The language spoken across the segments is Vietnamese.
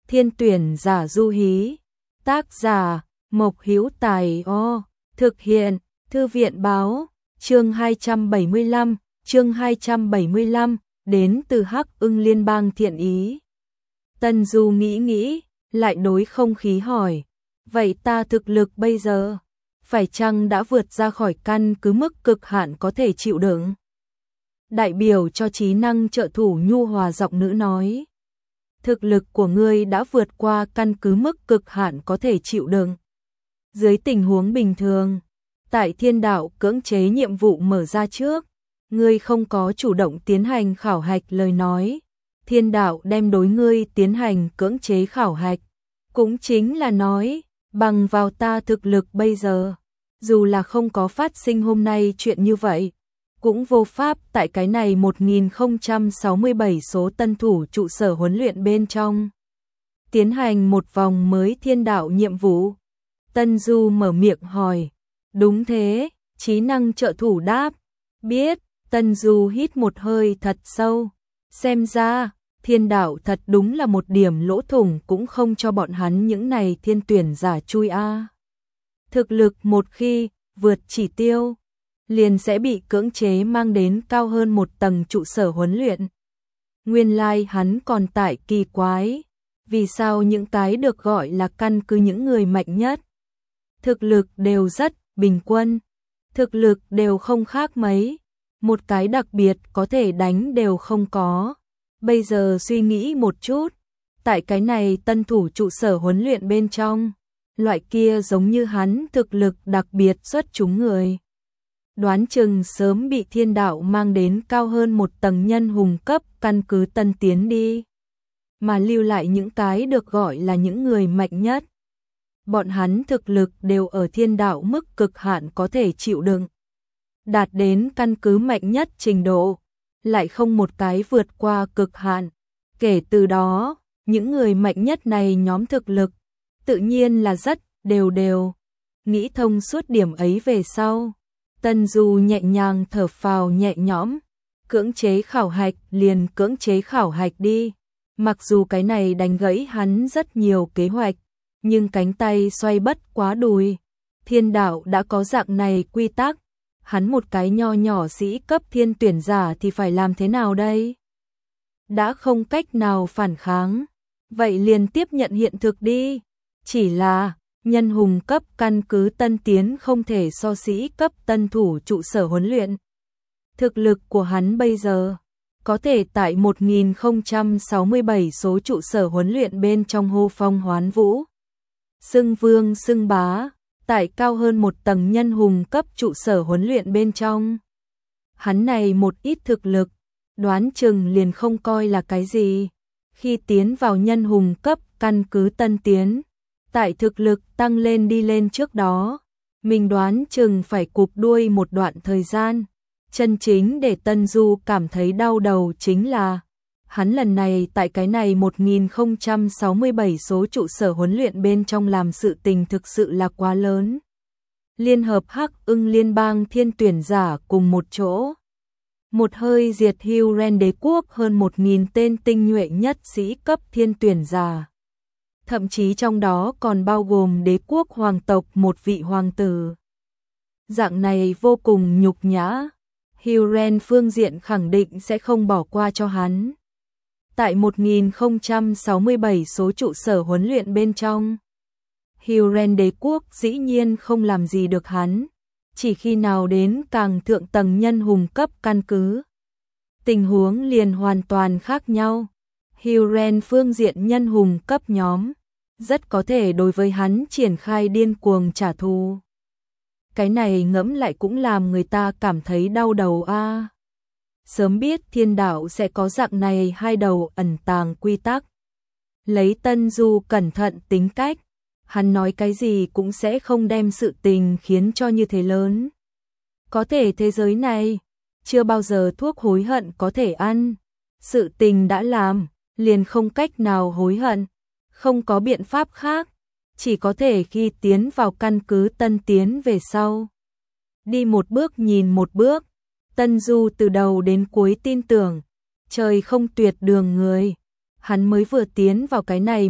Thiên tuyển giả Du Hí. Tác giả Mộc Hữu Tài. Thực hiện Thư viện báo. Chương 275, đến từ Hắc Ưng Liên bang thiện ý. Tân Du nghĩ, lại đối không khí hỏi, vậy ta thực lực bây giờ, phải chăng đã vượt ra khỏi căn cứ mức cực hạn có thể chịu đựng? Đại biểu cho trí năng trợ thủ nhu hòa giọng nữ nói, thực lực của ngươi đã vượt qua căn cứ mức cực hạn có thể chịu đựng. Dưới tình huống bình thường, tại thiên đạo cưỡng chế nhiệm vụ mở ra trước, ngươi không có chủ động tiến hành khảo hạch lời nói, thiên đạo đem đối ngươi tiến hành cưỡng chế khảo hạch. Cũng chính là nói, bằng vào ta thực lực bây giờ, dù là không có phát sinh hôm nay chuyện như vậy, cũng vô pháp tại cái này 1067 số tân thủ trụ sở huấn luyện bên trong tiến hành một vòng mới thiên đạo nhiệm vụ. Tân Du mở miệng hỏi, đúng thế, trí năng trợ thủ đáp, biết. Tân Du hít một hơi thật sâu, xem ra thiên đạo thật đúng là một điểm lỗ thủng cũng không cho bọn hắn những này thiên tuyển giả chui a. Thực lực một khi vượt chỉ tiêu, liền sẽ bị cưỡng chế mang đến cao hơn một tầng trụ sở huấn luyện. Nguyên lai hắn còn tại kỳ quái, vì sao những cái được gọi là căn cứ những người mạnh nhất, thực lực đều rất bình quân, thực lực đều không khác mấy, một cái đặc biệt có thể đánh đều không có. Bây giờ suy nghĩ một chút, tại cái này tân thủ trụ sở huấn luyện bên trong, loại kia giống như hắn thực lực đặc biệt xuất chúng người, đoán chừng sớm bị thiên đạo mang đến cao hơn một tầng nhân hùng cấp căn cứ tân tiến đi, mà lưu lại những cái được gọi là những người mạnh nhất. Bọn hắn thực lực đều ở thiên đạo mức cực hạn có thể chịu đựng, đạt đến căn cứ mạnh nhất trình độ, lại không một cái vượt qua cực hạn. Kể từ đó, những người mạnh nhất này nhóm thực lực, tự nhiên là rất đều. Nghĩ thông suốt điểm ấy về sau, Tân Du nhẹ nhàng thở phào nhẹ nhõm, cưỡng chế khảo hạch liền cưỡng chế khảo hạch đi. Mặc dù cái này đánh gãy hắn rất nhiều kế hoạch, nhưng cánh tay xoay bất quá đùi. Thiên đạo đã có dạng này quy tắc, hắn một cái nho nhỏ sĩ cấp thiên tuyển giả thì phải làm thế nào đây? Đã không cách nào phản kháng, vậy liền tiếp nhận hiện thực đi. Chỉ là, nhân hùng cấp căn cứ tân tiến không thể so sĩ cấp tân thủ trụ sở huấn luyện. Thực lực của hắn bây giờ, có thể tại 1067 số trụ sở huấn luyện bên trong hô phong hoán vũ, xưng vương xưng bá, tại cao hơn một tầng nhân hùng cấp trụ sở huấn luyện bên trong. Hắn này một ít thực lực, đoán chừng liền không coi là cái gì. Khi tiến vào nhân hùng cấp căn cứ tân tiến, tại thực lực tăng lên đi lên trước đó, mình đoán chừng phải cụp đuôi một đoạn thời gian. Chân chính để Tân Du cảm thấy đau đầu chính là, hắn lần này tại cái này 1067 số trụ sở huấn luyện bên trong làm sự tình thực sự là quá lớn. Liên hợp Hắc Ưng Liên bang thiên tuyển giả cùng một chỗ, một hơi diệt Hyrule đế quốc hơn 1000 tên tinh nhuệ nhất sĩ cấp thiên tuyển giả. Thậm chí trong đó còn bao gồm đế quốc hoàng tộc một vị hoàng tử. Dạng này vô cùng nhục nhã, Hyrule phương diện khẳng định sẽ không bỏ qua cho hắn. Tại 1067 số trụ sở huấn luyện bên trong, Hyrule đế quốc dĩ nhiên không làm gì được hắn, chỉ khi nào đến càng thượng tầng nhân hùng cấp căn cứ, tình huống liền hoàn toàn khác nhau. Hyrule phương diện nhân hùng cấp nhóm, rất có thể đối với hắn triển khai điên cuồng trả thù. Cái này ngẫm lại cũng làm người ta cảm thấy đau đầu a. Sớm biết thiên đạo sẽ có dạng này hai đầu ẩn tàng quy tắc. Lấy Tân Du cẩn thận tính cách, hắn nói cái gì cũng sẽ không đem sự tình khiến cho như thế lớn. Có thể thế giới này, chưa bao giờ thuốc hối hận có thể ăn. Sự tình đã làm, liền không cách nào hối hận. Không có biện pháp khác, chỉ có thể khi tiến vào căn cứ tân tiến về sau. Đi một bước nhìn một bước, Tân Du từ đầu đến cuối tin tưởng, trời không tuyệt đường người. hắn mới vừa tiến vào cái này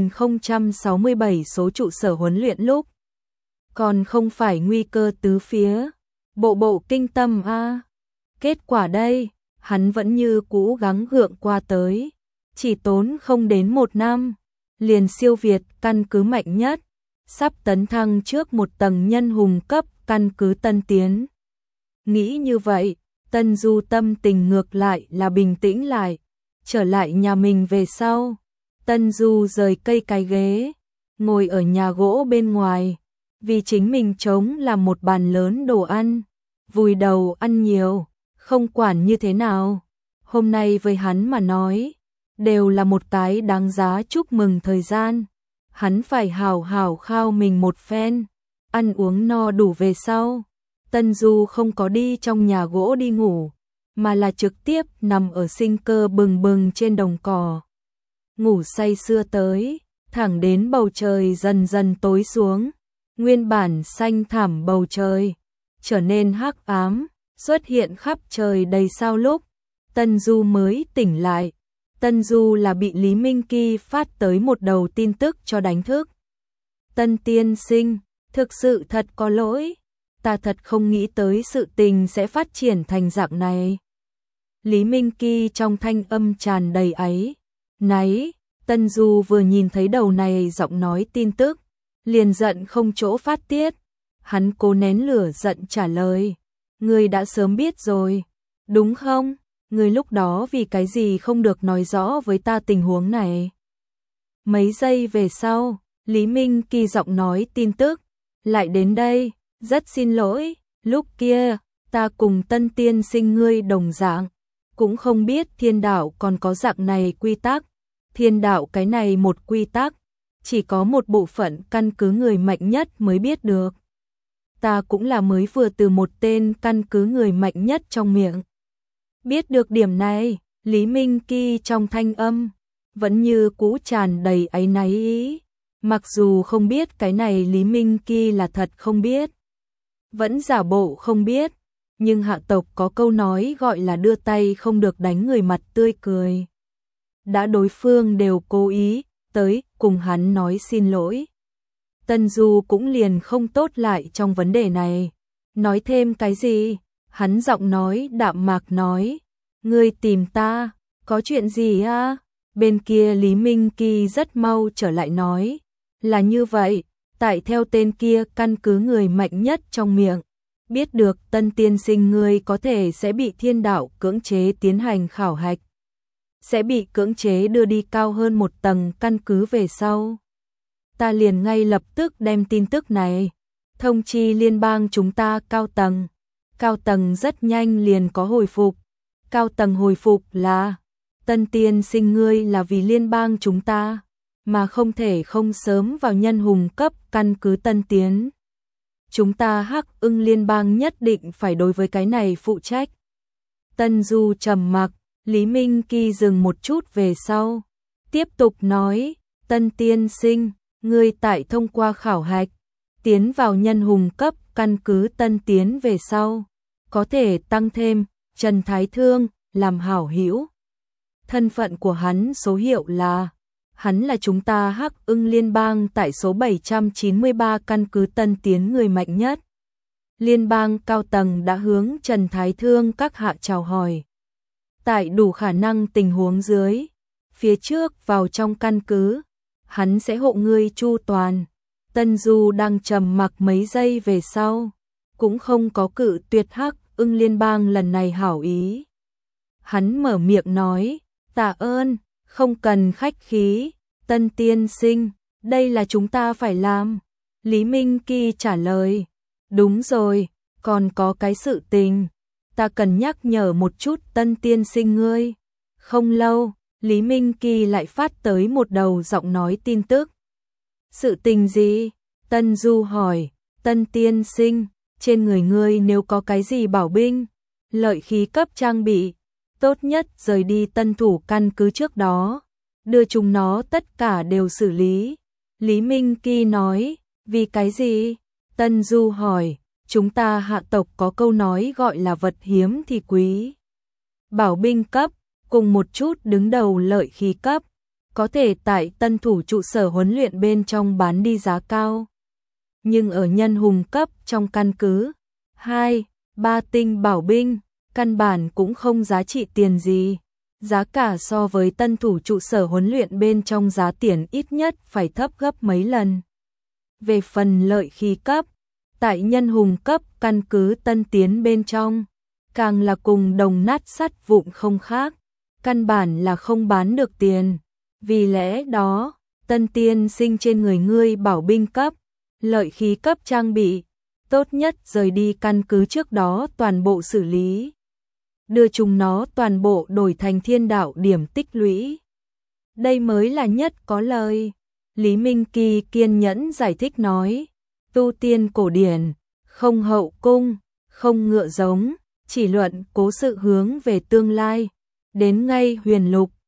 1067 số trụ sở huấn luyện lúc. Còn không phải nguy cơ tứ phía, bộ bộ kinh tâm a. Kết quả đây, hắn vẫn như cũ gắng gượng qua tới, chỉ tốn không đến 1 năm, liền siêu việt căn cứ mạnh nhất, sắp tấn thăng trước một tầng nhân hùng cấp căn cứ Tân Tiến. Nghĩ như vậy, Tân Du tâm tình ngược lại là bình tĩnh lại, trở lại nhà mình về sau. Tân Du rời cây cái ghế, ngồi ở nhà gỗ bên ngoài, vì chính mình trống làm một bàn lớn đồ ăn, vùi đầu ăn nhiều, không quản như thế nào. Hôm nay với hắn mà nói, đều là một cái đáng giá chúc mừng thời gian. Hắn phải hào hào khao mình một phen, ăn uống no đủ về sau. Tân Du không có đi trong nhà gỗ đi ngủ, mà là trực tiếp nằm ở sinh cơ bừng bừng trên đồng cỏ. Ngủ say sưa tới, thẳng đến bầu trời dần dần tối xuống, nguyên bản xanh thẳm bầu trời trở nên hắc ám, xuất hiện khắp trời đầy sao lúc. Tân Du mới tỉnh lại. Tân Du là bị Lý Minh Kỳ phát tới một đầu tin tức cho đánh thức. Tân tiên sinh, thực sự thật có lỗi, ta thật không nghĩ tới sự tình sẽ phát triển thành dạng này. Lý Minh Kỳ trong thanh âm tràn đầy áy náy. Tân Du vừa nhìn thấy đầu này giọng nói tin tức, liền giận không chỗ phát tiết. Hắn cố nén lửa giận trả lời, ngươi đã sớm biết rồi, đúng không? Ngươi lúc đó vì cái gì không được nói rõ với ta tình huống này? Mấy giây về sau, Lý Minh Kỳ giọng nói tin tức lại đến đây, rất xin lỗi, lúc kia ta cùng Tân tiên sinh ngươi đồng dạng, cũng không biết thiên đạo còn có dạng này quy tắc. Thiên đạo cái này một quy tắc, chỉ có một bộ phận căn cứ người mạnh nhất mới biết được. Ta cũng là mới vừa từ một tên căn cứ người mạnh nhất trong miệng biết được điểm này. Lý Minh Kỳ trong thanh âm vẫn như cũ tràn đầy áy náy ý. Mặc dù không biết cái này Lý Minh Kỳ là thật không biết, vẫn giả bộ không biết, nhưng hạ tộc có câu nói gọi là đưa tay không được đánh người mặt tươi cười. Đã đối phương đều cố ý tới cùng hắn nói xin lỗi, Tân Du cũng liền không tốt lại trong vấn đề này. Nói thêm cái gì? Hắn giọng nói đạm mạc nói, ngươi tìm ta, có chuyện gì à? Bên kia Lý Minh Kỳ rất mau trở lại nói, là như vậy, tại theo tên kia căn cứ người mạnh nhất trong miệng, biết được Tân tiên sinh ngươi có thể sẽ bị thiên đạo cưỡng chế tiến hành khảo hạch, sẽ bị cưỡng chế đưa đi cao hơn một tầng căn cứ về sau. Ta liền ngay lập tức đem tin tức này thông chi liên bang chúng ta cao tầng. Cao tầng rất nhanh liền có hồi phục. Cao tầng hồi phục là, Tân tiên sinh ngươi là vì liên bang chúng ta, mà không thể không sớm vào nhân hùng cấp căn cứ Tân Tiến. Chúng ta Hắc Ưng liên bang nhất định phải đối với cái này phụ trách. Tân Du trầm mặc, Lý Minh Kỳ dừng một chút về sau, tiếp tục nói, Tân tiên sinh, ngươi tại thông qua khảo hạch, tiến vào nhân hùng cấp căn cứ Tân Tiến về sau, có thể tăng thêm Trần Thái Thương làm hảo hữu. Thân phận của hắn số hiệu là, hắn là chúng ta Hắc Ưng liên bang tại số 793 căn cứ Tân Tiến người mạnh nhất. Liên bang cao tầng đã hướng Trần Thái Thương các hạ chào hỏi. Tại đủ khả năng tình huống dưới, phía trước vào trong căn cứ, hắn sẽ hộ ngươi chu toàn. Tân Du đang trầm mặc mấy giây về sau, cũng không có cự tuyệt Hắc Ưng liên bang lần này hảo ý. Hắn mở miệng nói, tạ ơn, không cần khách khí, Tân tiên sinh, đây là chúng ta phải làm. Lý Minh Kỳ trả lời, đúng rồi, còn có cái sự tình, ta cần nhắc nhở một chút Tân tiên sinh ngươi. Không lâu, Lý Minh Kỳ lại phát tới một đầu giọng nói tin tức. Sự tình gì? Tân Du hỏi, Tân tiên sinh, trên người ngươi nếu có cái gì bảo binh, lợi khí cấp trang bị, tốt nhất rời đi Tân thủ căn cứ trước đó, đưa chúng nó tất cả đều xử lý. Lý Minh Kỳ nói, vì cái gì? Tân Du hỏi, chúng ta hạ tộc có câu nói gọi là vật hiếm thì quý. Bảo binh cấp, cùng một chút đứng đầu lợi khí cấp, có thể tại tân thủ trụ sở huấn luyện bên trong bán đi giá cao. Nhưng ở nhân hùng cấp trong căn cứ, 2, 3 tinh bảo binh, căn bản cũng không giá trị tiền gì. Giá cả so với tân thủ trụ sở huấn luyện bên trong giá tiền ít nhất phải thấp gấp mấy lần. Về phần lợi khí cấp, tại nhân hùng cấp căn cứ tân tiến bên trong, càng là cùng đồng nát sắt vụn không khác, căn bản là không bán được tiền. Vì lẽ đó, tân tiên sinh trên người ngươi bảo binh cấp, lợi khí cấp trang bị, tốt nhất rời đi căn cứ trước đó toàn bộ xử lý. Đưa chúng nó toàn bộ đổi thành thiên đạo điểm tích lũy. Đây mới là nhất có lời. Lý Minh Kỳ kiên nhẫn giải thích nói, tu tiên cổ điển, không hậu cung, không ngựa giống, chỉ luận cố sự hướng về tương lai. Đến ngay huyền lục,